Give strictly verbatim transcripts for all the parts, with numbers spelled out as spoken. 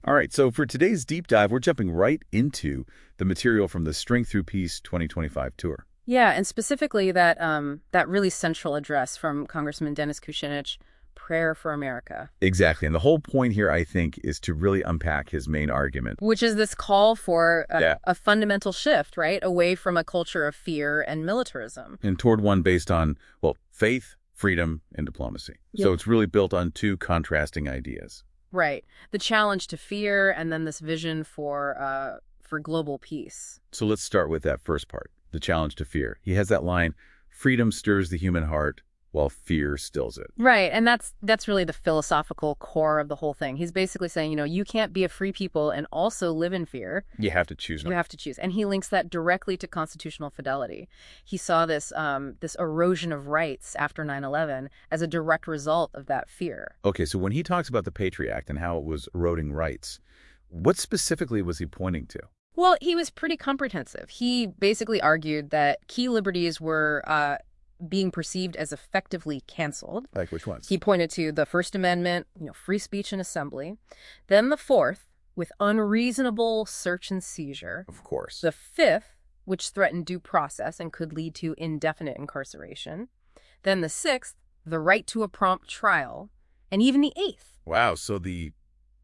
All right, so for today's deep dive, we're jumping right into the material from the Strength Through Peace twenty twenty-five tour. Yeah, and specifically that um, that really central address from Congressman Dennis Kucinich, Prayer for America, Exactly, and the whole point here, I think, is to really unpack his main argument. which is this call for a, Yeah. a fundamental shift, right, away from a culture of fear and militarism. And toward one based on, well, faith, freedom, and diplomacy. So Yep. it's really built on two contrasting ideas. Right. The challenge to fear and then this vision for uh, for global peace. So let's start with that first part, the challenge to fear. He has that line, freedom stirs the human heart while fear stills it. Right, and that's that's really the philosophical core of the whole thing. He's basically saying, you know, you can't be a free people and also live in fear. You have to choose. You have to choose. And he links that directly to constitutional fidelity. He saw this um, this erosion of rights after nine eleven as a direct result of that fear. Okay, so when he talks about the Patriot Act and how it was eroding rights, what specifically was he pointing to? Well, he was pretty comprehensive. He basically argued that key liberties were uh, being perceived as effectively canceled. Like which ones? He pointed to the First Amendment, you know, free speech and assembly. Then the Fourth, with unreasonable search and seizure. Of course. The Fifth, which threatened due process and could lead to indefinite incarceration. Then the Sixth, the right to a prompt trial. And even the Eighth. Wow, so the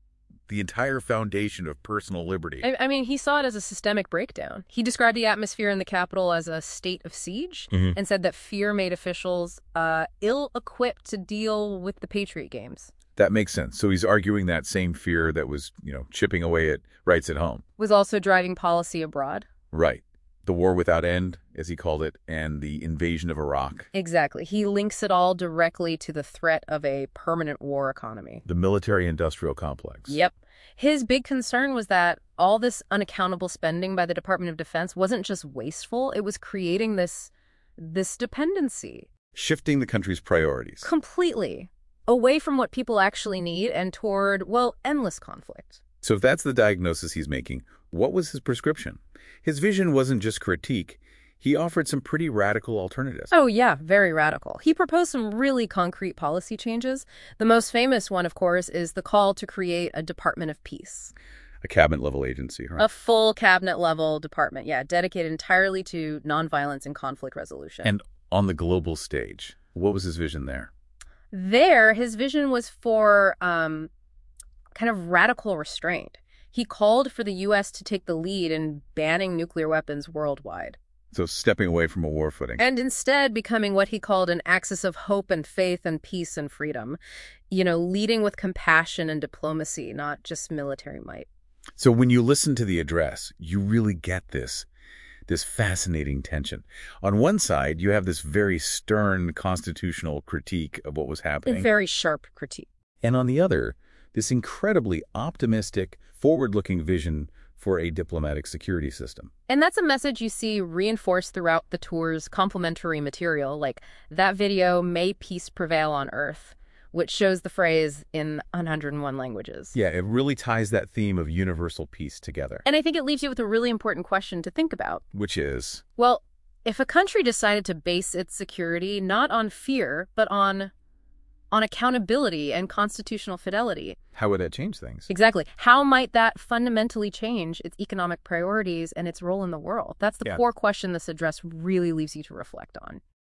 the entire foundation of personal liberty. I, I mean, he saw it as a systemic breakdown. He described the atmosphere in the Capitol as a state of siege Mhm. and said that fear made officials uh, ill-equipped to deal with the Patriot Games. That makes sense. So he's arguing that same fear that was, you know, chipping away at rights at home. Was also driving policy abroad. Right. The war without end, as he called it, and the invasion of Iraq. Exactly. He links it all directly to the threat of a permanent war economy. The military-industrial complex. Yep. His big concern was that all this unaccountable spending by the Department of Defense wasn't just wasteful, it was creating this this dependency. Shifting the country's priorities. Completely. Away from what people actually need and toward, well, endless conflict. So if that's the diagnosis he's making, what was his prescription? His vision wasn't just critique. He offered some pretty radical alternatives. Oh, yeah, very radical. He proposed some really concrete policy changes. The most famous one, of course, is the call to create a Department of Peace. A cabinet-level agency, right? A full cabinet-level department, yeah, dedicated entirely to nonviolence and conflict resolution. And on the global stage, what was his vision there? There, his vision was for um, kind of radical restraint. He called for the U S to take the lead in banning nuclear weapons worldwide. So stepping away from a war footing. And instead becoming what he called an axis of hope and faith and peace and freedom. You know, leading with compassion and diplomacy, not just military might. So when you listen to the address, you really get this, this fascinating tension. On one side, you have this very stern constitutional critique of what was A happening. very sharp critique. And on the other, this incredibly optimistic, forward-looking vision for a diplomatic security system. And that's a message you see reinforced throughout the tour's complementary material, like that video, May Peace Prevail on Earth, which shows the phrase in one hundred one languages. Yeah, it really ties that theme of universal peace together, And I think it leaves you with a really important question to think about. which is, Well, if a country decided to base its security not on fear, but on on accountability and constitutional fidelity. how would that change things? Exactly. How might that fundamentally change its economic priorities and its role in the world? That's the Yeah. core question this address really leaves you to reflect on.